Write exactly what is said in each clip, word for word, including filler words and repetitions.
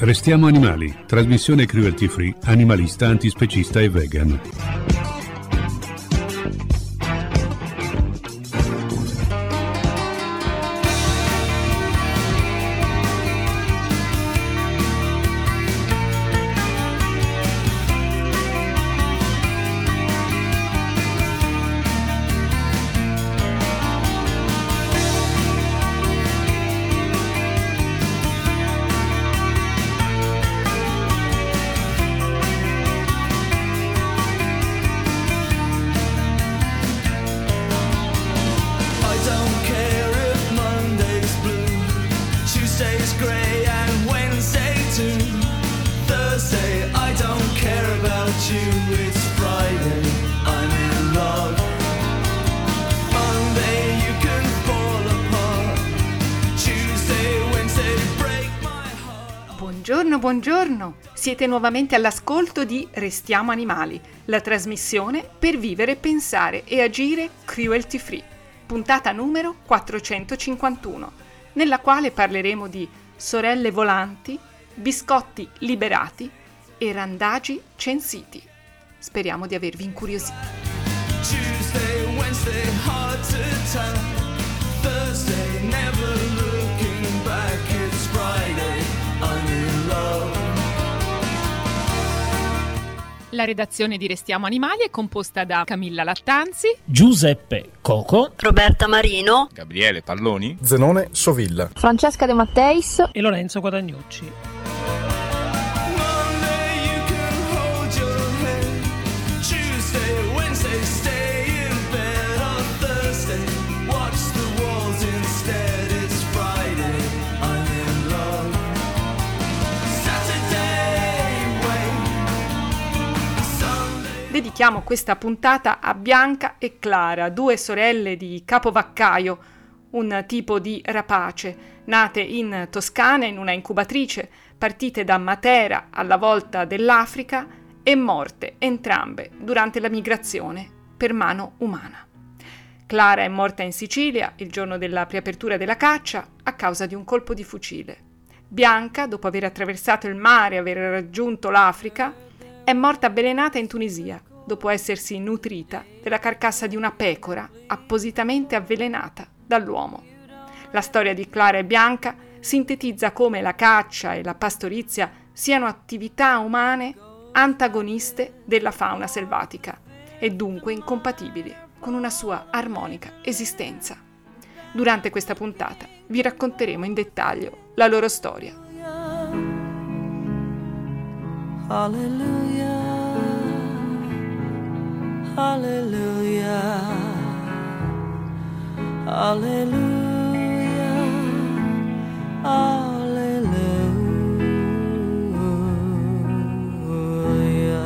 Restiamo animali, trasmissione cruelty free, animalista, antispecista e vegan. Buongiorno, buongiorno! Siete nuovamente all'ascolto di Restiamo Animali, la trasmissione per vivere, pensare e agire cruelty free, puntata numero quattrocentocinquantuno, nella quale parleremo di sorelle volanti, biscotti liberati e randagi censiti. Speriamo di avervi incuriositi. Tuesday, Wednesday, hard to tell. Thursday, never looking back, it's Friday. La redazione di Restiamo Animali è composta da Camilla Lattanzi, Giuseppe Coco, Roberta Marino, Gabriele Palloni, Zenone Sovilla, Francesca De Matteis e Lorenzo Guadagnucci. Dedichiamo questa puntata a Bianca e Clara, due sorelle di capovaccaio, un tipo di rapace, nate in Toscana in una incubatrice, partite da Matera alla volta dell'Africa e morte entrambe durante la migrazione per mano umana. Clara è morta in Sicilia il giorno della riapertura della caccia a causa di un colpo di fucile. Bianca, dopo aver attraversato il mare e aver raggiunto l'Africa, è morta avvelenata in Tunisia, dopo essersi nutrita della carcassa di una pecora appositamente avvelenata dall'uomo. La storia di Clara e Bianca sintetizza come la caccia e la pastorizia siano attività umane antagoniste della fauna selvatica e dunque incompatibili con una sua armonica esistenza. Durante questa puntata vi racconteremo in dettaglio la loro storia. Hallelujah, hallelujah, hallelujah, hallelujah.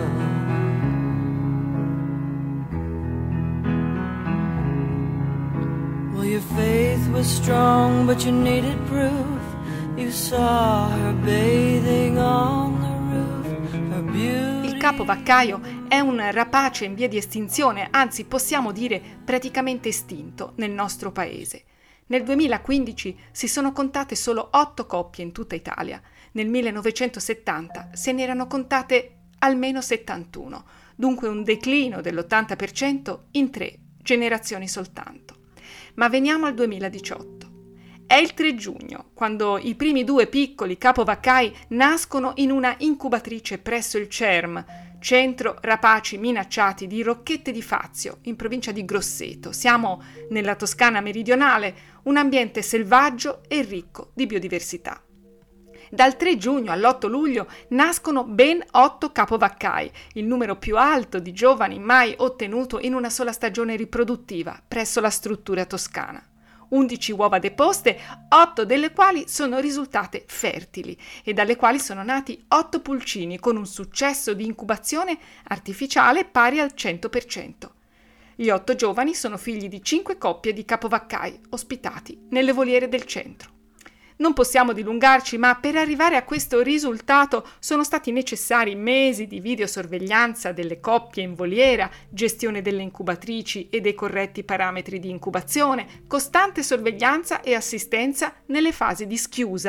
Well, your faith was strong, but you needed proof. You saw her bathing on the Il capovaccaio è un rapace in via di estinzione, anzi possiamo dire praticamente estinto nel nostro paese. Nel duemilaquindici si sono contate solo otto coppie in tutta Italia, nel millenovecentosettanta se ne erano contate almeno settantuno, dunque un declino dell'ottanta per cento in tre generazioni soltanto. Ma veniamo al duemiladiciotto. È il tre giugno, quando i primi due piccoli capovaccai nascono in una incubatrice presso il C E R M, Centro Rapaci Minacciati di Rocchette di Fazio, in provincia di Grosseto. Siamo nella Toscana meridionale, un ambiente selvaggio e ricco di biodiversità. Dal tre giugno all'otto luglio nascono ben otto capovaccai, il numero più alto di giovani mai ottenuto in una sola stagione riproduttiva presso la struttura toscana. undici uova deposte, otto delle quali sono risultate fertili e dalle quali sono nati otto pulcini con un successo di incubazione artificiale pari al cento per cento. Gli otto giovani sono figli di cinque coppie di capovaccai ospitati nelle voliere del centro. Non possiamo dilungarci, ma per arrivare a questo risultato sono stati necessari mesi di videosorveglianza delle coppie in voliera, gestione delle incubatrici e dei corretti parametri di incubazione, costante sorveglianza e assistenza nelle fasi di schiusa,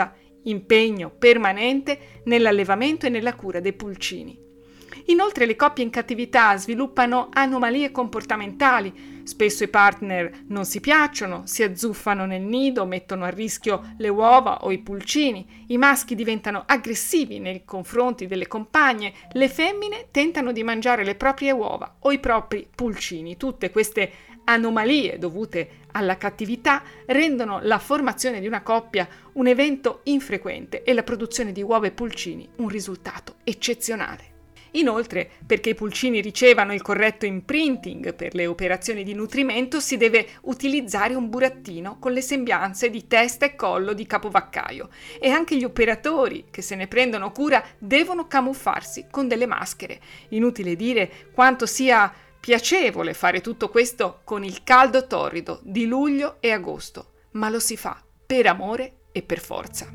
impegno permanente nell'allevamento e nella cura dei pulcini. Inoltre le coppie in cattività sviluppano anomalie comportamentali, spesso i partner non si piacciono, si azzuffano nel nido, mettono a rischio le uova o i pulcini, i maschi diventano aggressivi nei confronti delle compagne, le femmine tentano di mangiare le proprie uova o i propri pulcini. Tutte queste anomalie dovute alla cattività rendono la formazione di una coppia un evento infrequente e la produzione di uova e pulcini un risultato eccezionale. Inoltre, perché i pulcini ricevano il corretto imprinting per le operazioni di nutrimento, si deve utilizzare un burattino con le sembianze di testa e collo di capovaccaio e anche gli operatori che se ne prendono cura devono camuffarsi con delle maschere. Inutile dire quanto sia piacevole fare tutto questo con il caldo torrido di luglio e agosto, ma lo si fa per amore e per forza.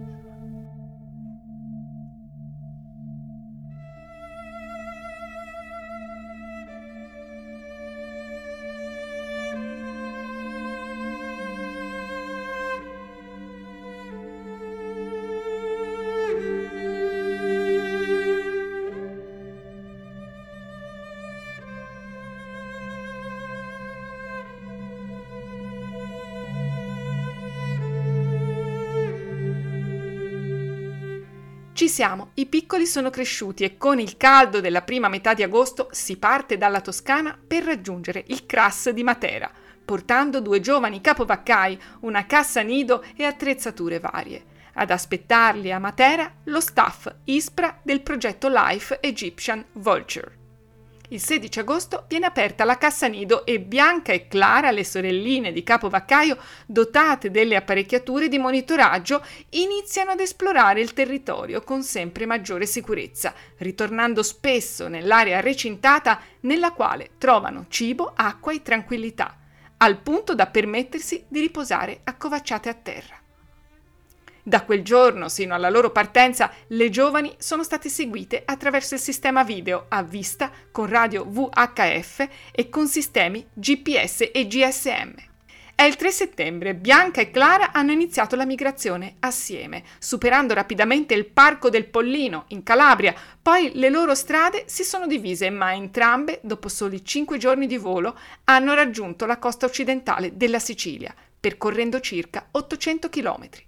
Ci siamo, i piccoli sono cresciuti e con il caldo della prima metà di agosto si parte dalla Toscana per raggiungere il C R A S di Matera, portando due giovani capovaccai, una cassa nido e attrezzature varie. Ad aspettarli a Matera lo staff ISPRA del progetto Life Egyptian Vulture. Il sedici agosto viene aperta la cassa nido e Bianca e Clara, le sorelline di capovaccaio, dotate delle apparecchiature di monitoraggio, iniziano ad esplorare il territorio con sempre maggiore sicurezza, ritornando spesso nell'area recintata nella quale trovano cibo, acqua e tranquillità, al punto da permettersi di riposare accovacciate a terra. Da quel giorno sino alla loro partenza, le giovani sono state seguite attraverso il sistema video a vista con radio V H F e con sistemi G P S e G S M. È il tre settembre, Bianca e Clara hanno iniziato la migrazione assieme, superando rapidamente il Parco del Pollino in Calabria, poi le loro strade si sono divise, ma entrambe, dopo soli cinque giorni di volo, hanno raggiunto la costa occidentale della Sicilia, percorrendo circa ottocento chilometri.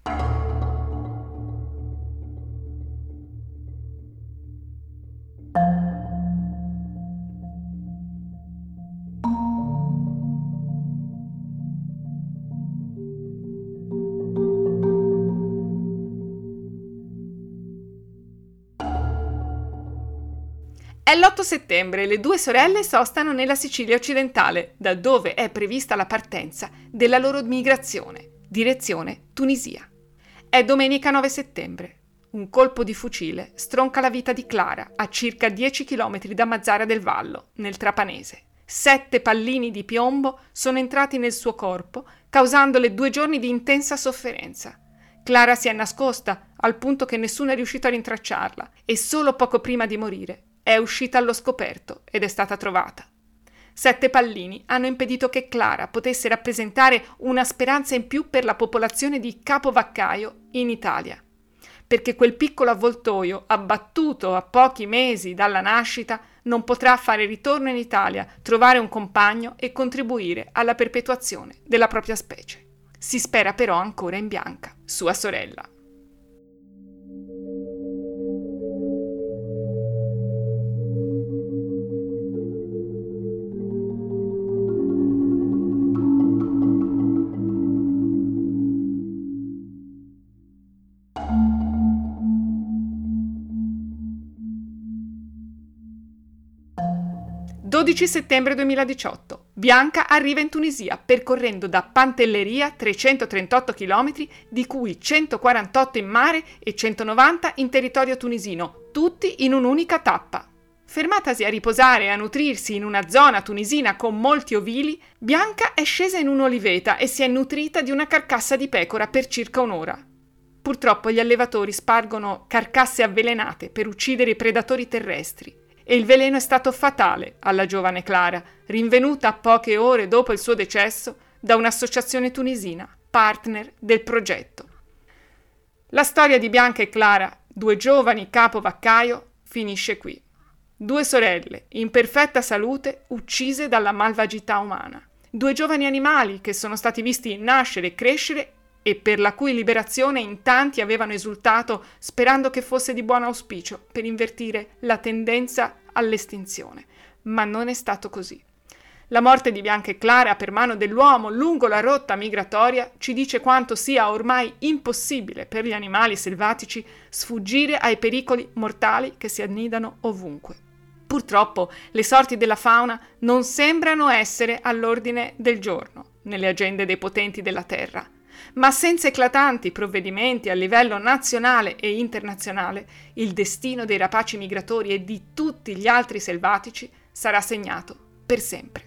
È l'otto settembre e le due sorelle sostano nella Sicilia occidentale, da dove è prevista la partenza della loro migrazione, direzione Tunisia. È domenica nove settembre. Un colpo di fucile stronca la vita di Clara a circa dieci chilometri da Mazara del Vallo, nel Trapanese. Sette pallini di piombo sono entrati nel suo corpo, causandole due giorni di intensa sofferenza. Clara si è nascosta, al punto che nessuno è riuscito a rintracciarla, e solo poco prima di morire è uscita allo scoperto ed è stata trovata. Sette pallini hanno impedito che Clara potesse rappresentare una speranza in più per la popolazione di capovaccaio in Italia, perché quel piccolo avvoltoio, abbattuto a pochi mesi dalla nascita, non potrà fare ritorno in Italia, trovare un compagno e contribuire alla perpetuazione della propria specie. Si spera però ancora in Bianca, sua sorella. dodici settembre duemiladiciotto. Bianca arriva in Tunisia percorrendo da Pantelleria trecentotrentotto chilometri, di cui centoquarantotto in mare e centonovanta in territorio tunisino, tutti in un'unica tappa. Fermatasi a riposare e a nutrirsi in una zona tunisina con molti ovili, Bianca è scesa in un'oliveta e si è nutrita di una carcassa di pecora per circa un'ora. Purtroppo gli allevatori spargono carcasse avvelenate per uccidere i predatori terrestri. E il veleno è stato fatale alla giovane Clara, rinvenuta poche ore dopo il suo decesso da un'associazione tunisina, partner del progetto. La storia di Bianca e Clara, due giovani capovaccaio, finisce qui. Due sorelle, in perfetta salute, uccise dalla malvagità umana. Due giovani animali che sono stati visti nascere e crescere e per la cui liberazione in tanti avevano esultato sperando che fosse di buon auspicio per invertire la tendenza all'estinzione. Ma non è stato così. La morte di Bianca e Clara per mano dell'uomo lungo la rotta migratoria ci dice quanto sia ormai impossibile per gli animali selvatici sfuggire ai pericoli mortali che si annidano ovunque. Purtroppo le sorti della fauna non sembrano essere all'ordine del giorno nelle agende dei potenti della terra, ma senza eclatanti provvedimenti a livello nazionale e internazionale, il destino dei rapaci migratori e di tutti gli altri selvatici sarà segnato per sempre.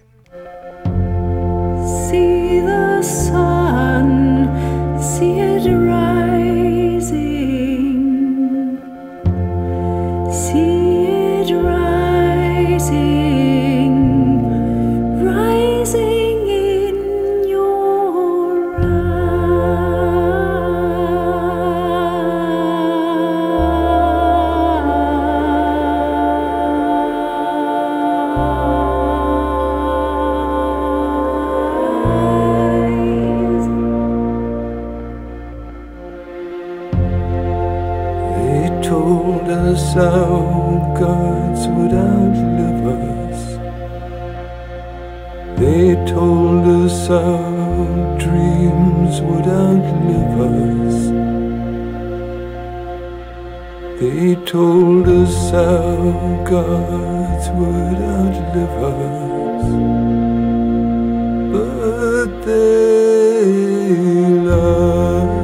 See the sun, see it rising, see it rising, rising in your Our gods would outlive us. They told us our dreams would outlive us. They told us our gods would outlive us. But they lied.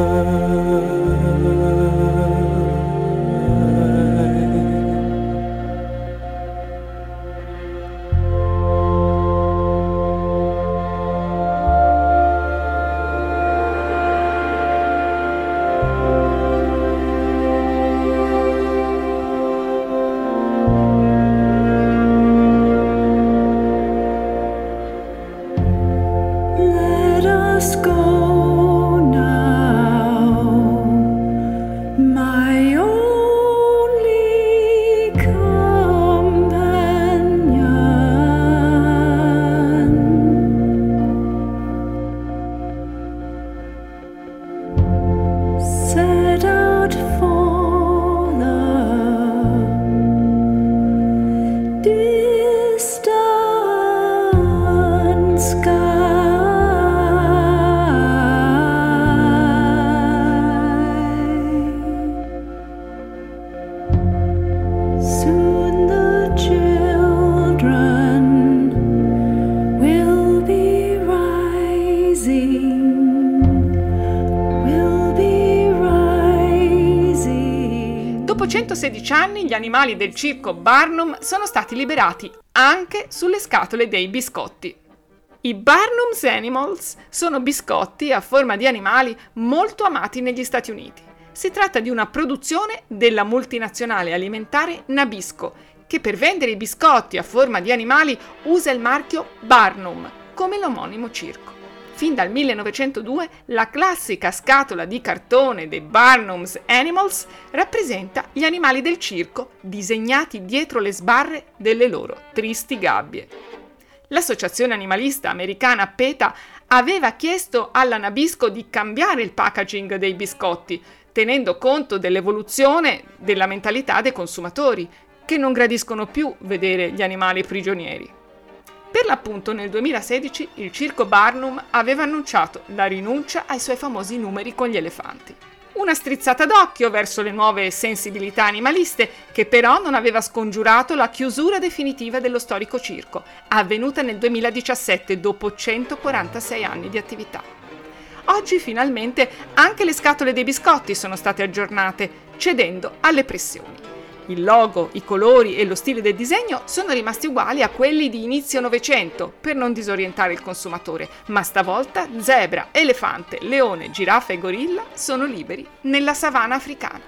centosedici anni gli animali del circo Barnum sono stati liberati anche sulle scatole dei biscotti. I Barnum's Animals sono biscotti a forma di animali molto amati negli Stati Uniti. Si tratta di una produzione della multinazionale alimentare Nabisco, che per vendere i biscotti a forma di animali usa il marchio Barnum, come l'omonimo circo. Fin dal millenovecentodue la classica scatola di cartone dei Barnum's Animals rappresenta gli animali del circo disegnati dietro le sbarre delle loro tristi gabbie. L'associazione animalista americana PETA aveva chiesto alla Nabisco di cambiare il packaging dei biscotti, tenendo conto dell'evoluzione della mentalità dei consumatori, che non gradiscono più vedere gli animali prigionieri. Per l'appunto nel duemilasedici il circo Barnum aveva annunciato la rinuncia ai suoi famosi numeri con gli elefanti. Una strizzata d'occhio verso le nuove sensibilità animaliste, che però non aveva scongiurato la chiusura definitiva dello storico circo, avvenuta nel duemiladiciassette dopo centoquarantasei anni di attività. Oggi finalmente anche le scatole dei biscotti sono state aggiornate, cedendo alle pressioni. Il logo, i colori e lo stile del disegno sono rimasti uguali a quelli di inizio Novecento per non disorientare il consumatore, ma stavolta zebra, elefante, leone, giraffa e gorilla sono liberi nella savana africana.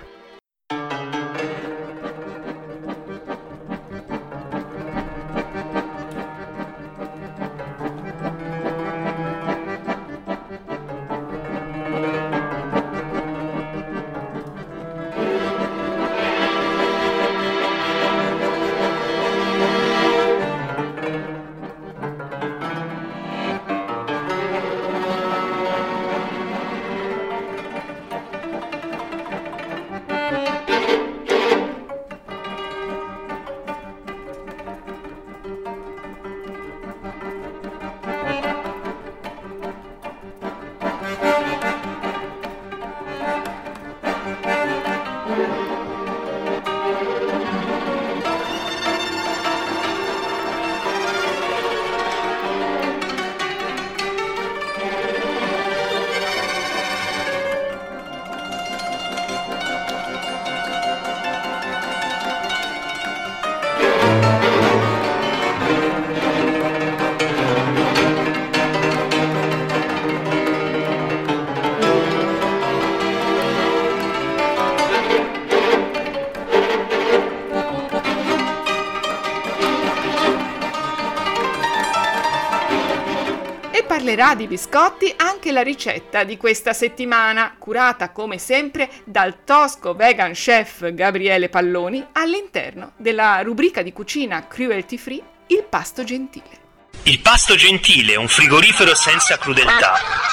Parlerà di biscotti anche la ricetta di questa settimana, curata come sempre dal tosco vegan chef Gabriele Palloni all'interno della rubrica di cucina cruelty free Il Pasto Gentile. Il Pasto Gentile, un frigorifero senza crudeltà.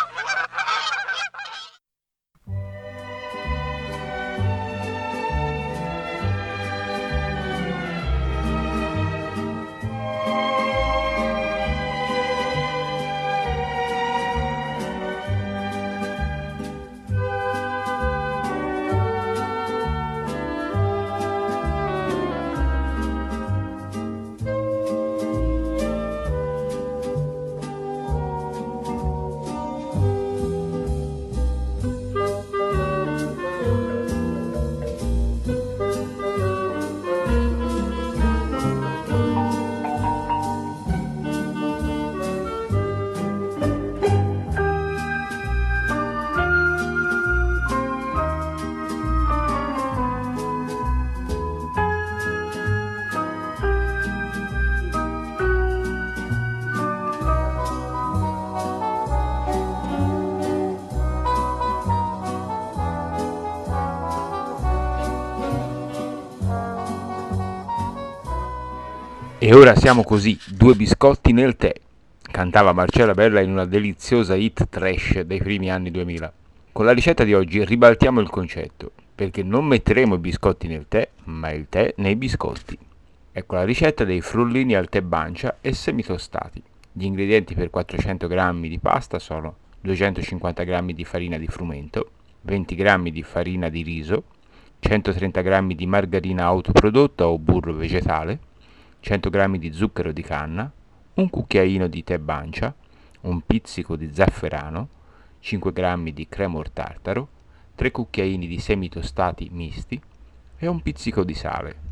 E ora siamo così, due biscotti nel tè, cantava Marcella Bella in una deliziosa hit trash dei primi anni duemila. Con la ricetta di oggi ribaltiamo il concetto, perché non metteremo i biscotti nel tè, ma il tè nei biscotti. Ecco la ricetta dei frullini al tè bancia e semitostati. Gli ingredienti per quattrocento grammi di pasta sono duecentocinquanta grammi di farina di frumento, venti grammi di farina di riso, centotrenta grammi di margarina autoprodotta o burro vegetale, cento grammi di zucchero di canna, un cucchiaino di tè bancia, un pizzico di zafferano, cinque grammi di cremor tartaro, tre cucchiaini di semi tostati misti e un pizzico di sale.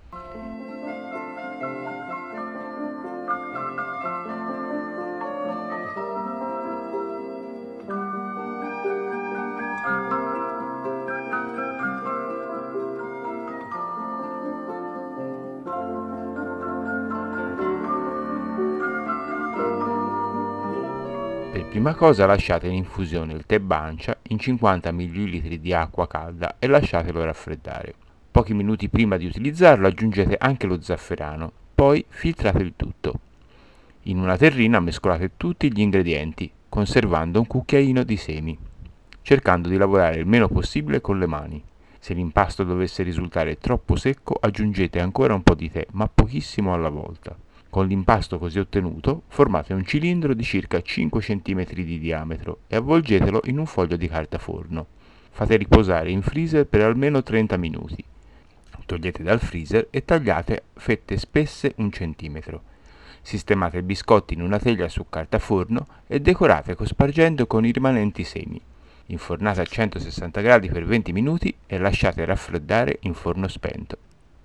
Per prima cosa lasciate in infusione il tè bancia in cinquanta millilitri di acqua calda e lasciatelo raffreddare. Pochi minuti prima di utilizzarlo aggiungete anche lo zafferano, poi filtrate il tutto. In una terrina mescolate tutti gli ingredienti, conservando un cucchiaino di semi, cercando di lavorare il meno possibile con le mani. Se l'impasto dovesse risultare troppo secco, aggiungete ancora un po' di tè, ma pochissimo alla volta. Con l'impasto così ottenuto, formate un cilindro di circa cinque centimetri di diametro e avvolgetelo in un foglio di carta forno. Fate riposare in freezer per almeno trenta minuti. Togliete dal freezer e tagliate fette spesse un centimetro. Sistemate i biscotti in una teglia su carta forno e decorate cospargendo con i rimanenti semi. Infornate a centosessanta gradi per venti minuti e lasciate raffreddare in forno spento.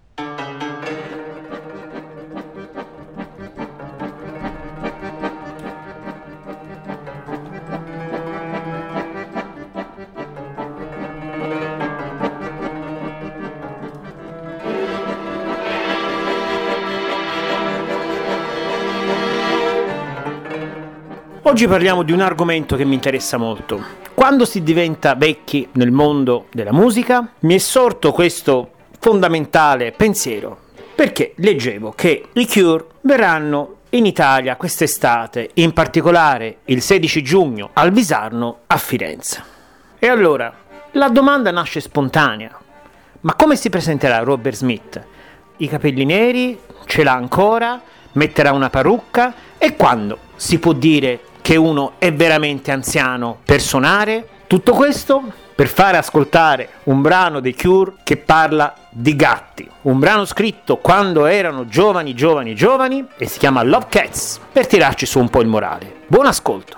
Oggi parliamo di un argomento che mi interessa molto. Quando si diventa vecchi nel mondo della musica, mi è sorto questo fondamentale pensiero, perché leggevo che i Cure verranno in Italia quest'estate, in particolare il sedici giugno al Visarno a Firenze. E allora, la domanda nasce spontanea. Ma come si presenterà Robert Smith? I capelli neri? Ce l'ha ancora? Metterà una parrucca? E quando si può dire che uno è veramente anziano per suonare? Tutto questo per fare ascoltare un brano dei Cure che parla di gatti, un brano scritto quando erano giovani giovani giovani e si chiama Love Cats, per tirarci su un po' il morale. Buon ascolto.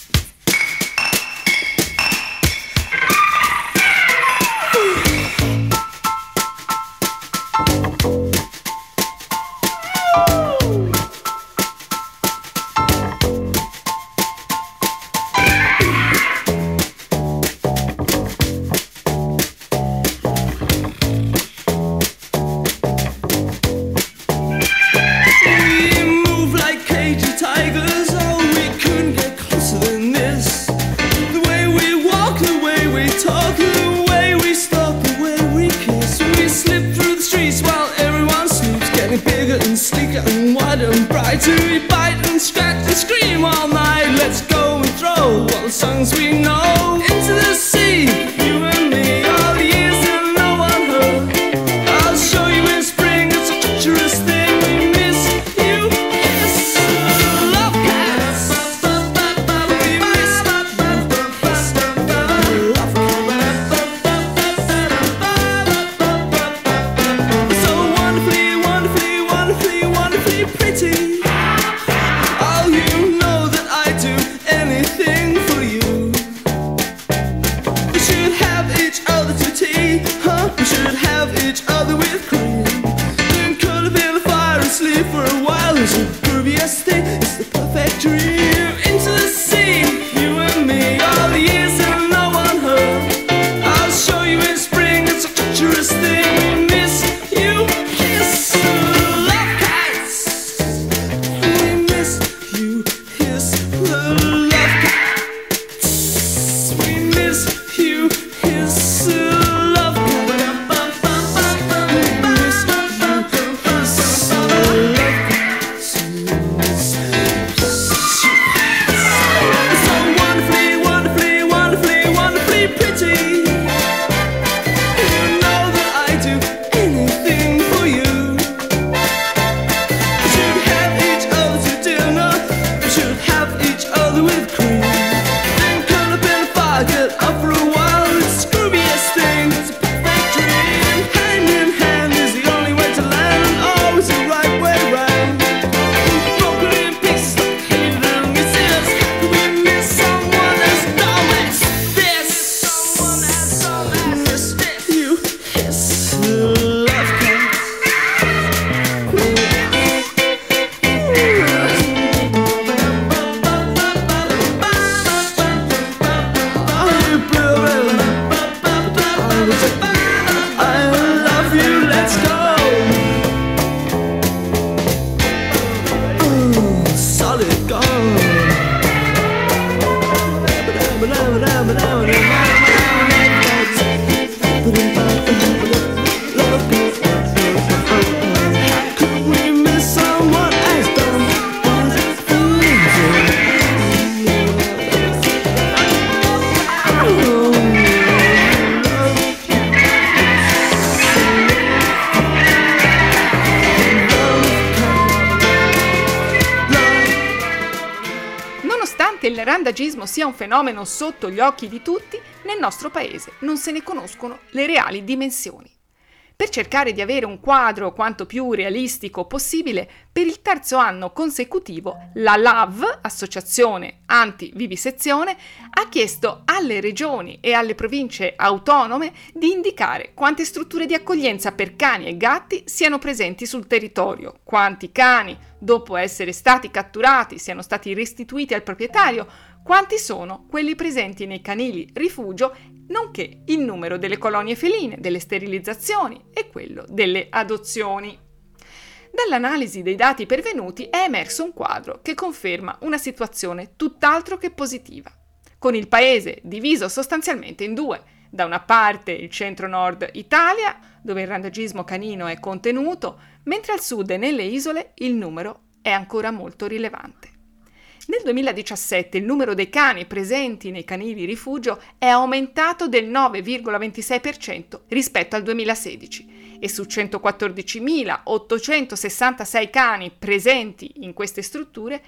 Il randagismo sia un fenomeno sotto gli occhi di tutti, nel nostro paese non se ne conoscono le reali dimensioni. Per cercare di avere un quadro quanto più realistico possibile, per il terzo anno consecutivo la L A V, Associazione Anti-Vivisezione, ha chiesto alle regioni e alle province autonome di indicare quante strutture di accoglienza per cani e gatti siano presenti sul territorio, quanti cani, dopo essere stati catturati, siano stati restituiti al proprietario, quanti sono quelli presenti nei canili rifugio, nonché il numero delle colonie feline, delle sterilizzazioni e quello delle adozioni. Dall'analisi dei dati pervenuti è emerso un quadro che conferma una situazione tutt'altro che positiva, con il paese diviso sostanzialmente in due. Da una parte il centro-nord Italia, dove il randagismo canino è contenuto, mentre al sud e nelle isole il numero è ancora molto rilevante. Nel duemiladiciassette il numero dei cani presenti nei canili rifugio è aumentato del nove virgola ventisei per cento rispetto al duemilasedici e su centoquattordicimilaottocentosessantasei cani presenti in queste strutture,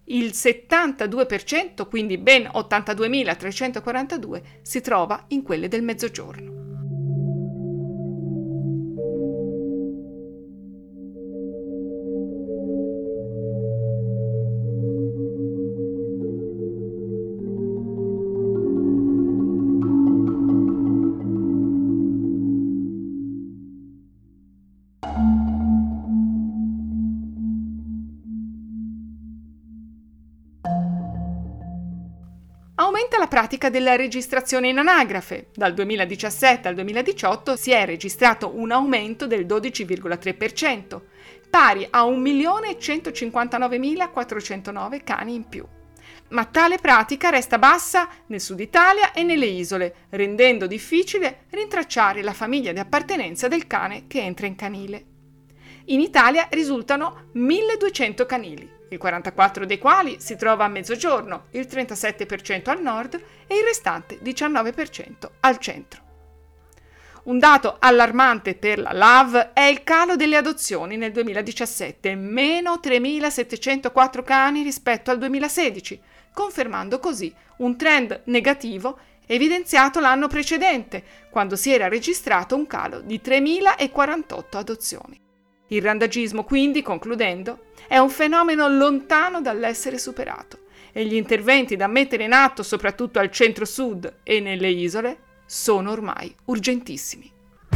Il settantadue per cento, quindi ben ottantaduemilatrecentoquarantadue, si trova in quelle del Mezzogiorno. Aumenta la pratica della registrazione in anagrafe. Dal duemiladiciassette al duemiladiciotto si è registrato un aumento del dodici virgola tre per cento, pari a un milione centocinquantanovemilaquattrocentonove cani in più. Ma tale pratica resta bassa nel sud Italia e nelle isole, rendendo difficile rintracciare la famiglia di appartenenza del cane che entra in canile. In Italia risultano milleduecento canili, il quarantaquattro dei quali si trova a Mezzogiorno, il trentasette per cento al nord e il restante diciannove per cento al centro. Un dato allarmante per la L A V è il calo delle adozioni nel duemiladiciassette, meno tremilasettecentoquattro cani rispetto al duemilasedici, confermando così un trend negativo evidenziato l'anno precedente, quando si era registrato un calo di tremilaquarantotto adozioni. Il randagismo, quindi, concludendo, è un fenomeno lontano dall'essere superato e gli interventi da mettere in atto soprattutto al centro-sud e nelle isole sono ormai urgentissimi.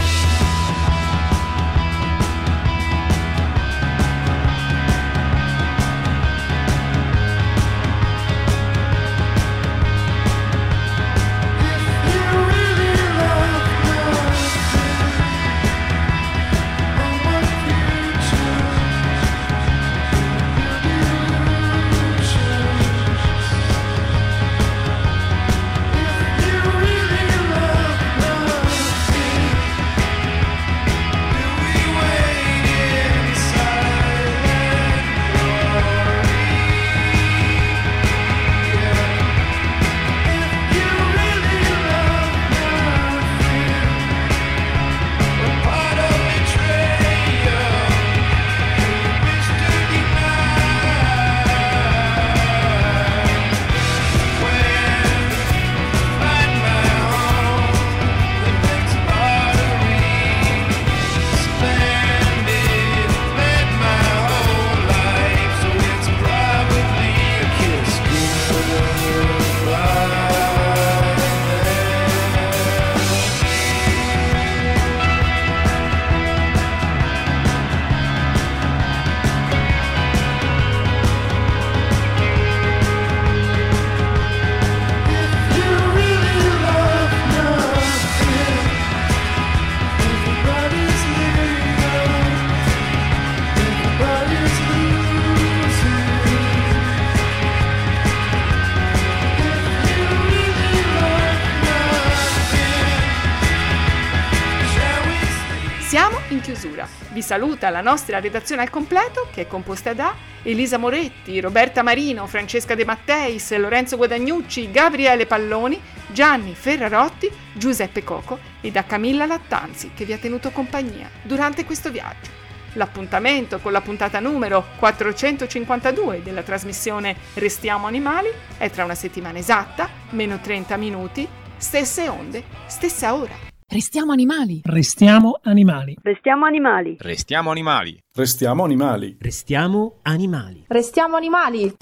Siamo in chiusura. Vi saluta la nostra redazione al completo, che è composta da Elisa Moretti, Roberta Marino, Francesca De Matteis, Lorenzo Guadagnucci, Gabriele Palloni, Gianni Ferrarotti, Giuseppe Coco e da Camilla Lattanzi, che vi ha tenuto compagnia durante questo viaggio. L'appuntamento con la puntata numero quattrocentocinquantadue della trasmissione Restiamo Animali è tra una settimana esatta, meno trenta minuti, stesse onde, stessa ora. Restiamo animali. Restiamo animali. Restiamo animali. Restiamo animali. Restiamo animali. Restiamo animali. Restiamo animali.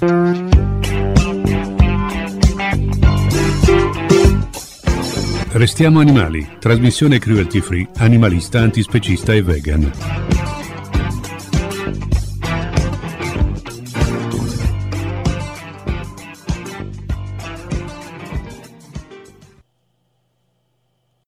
Restiamo animali. Trasmissione cruelty free, animalista, antispecista e vegan.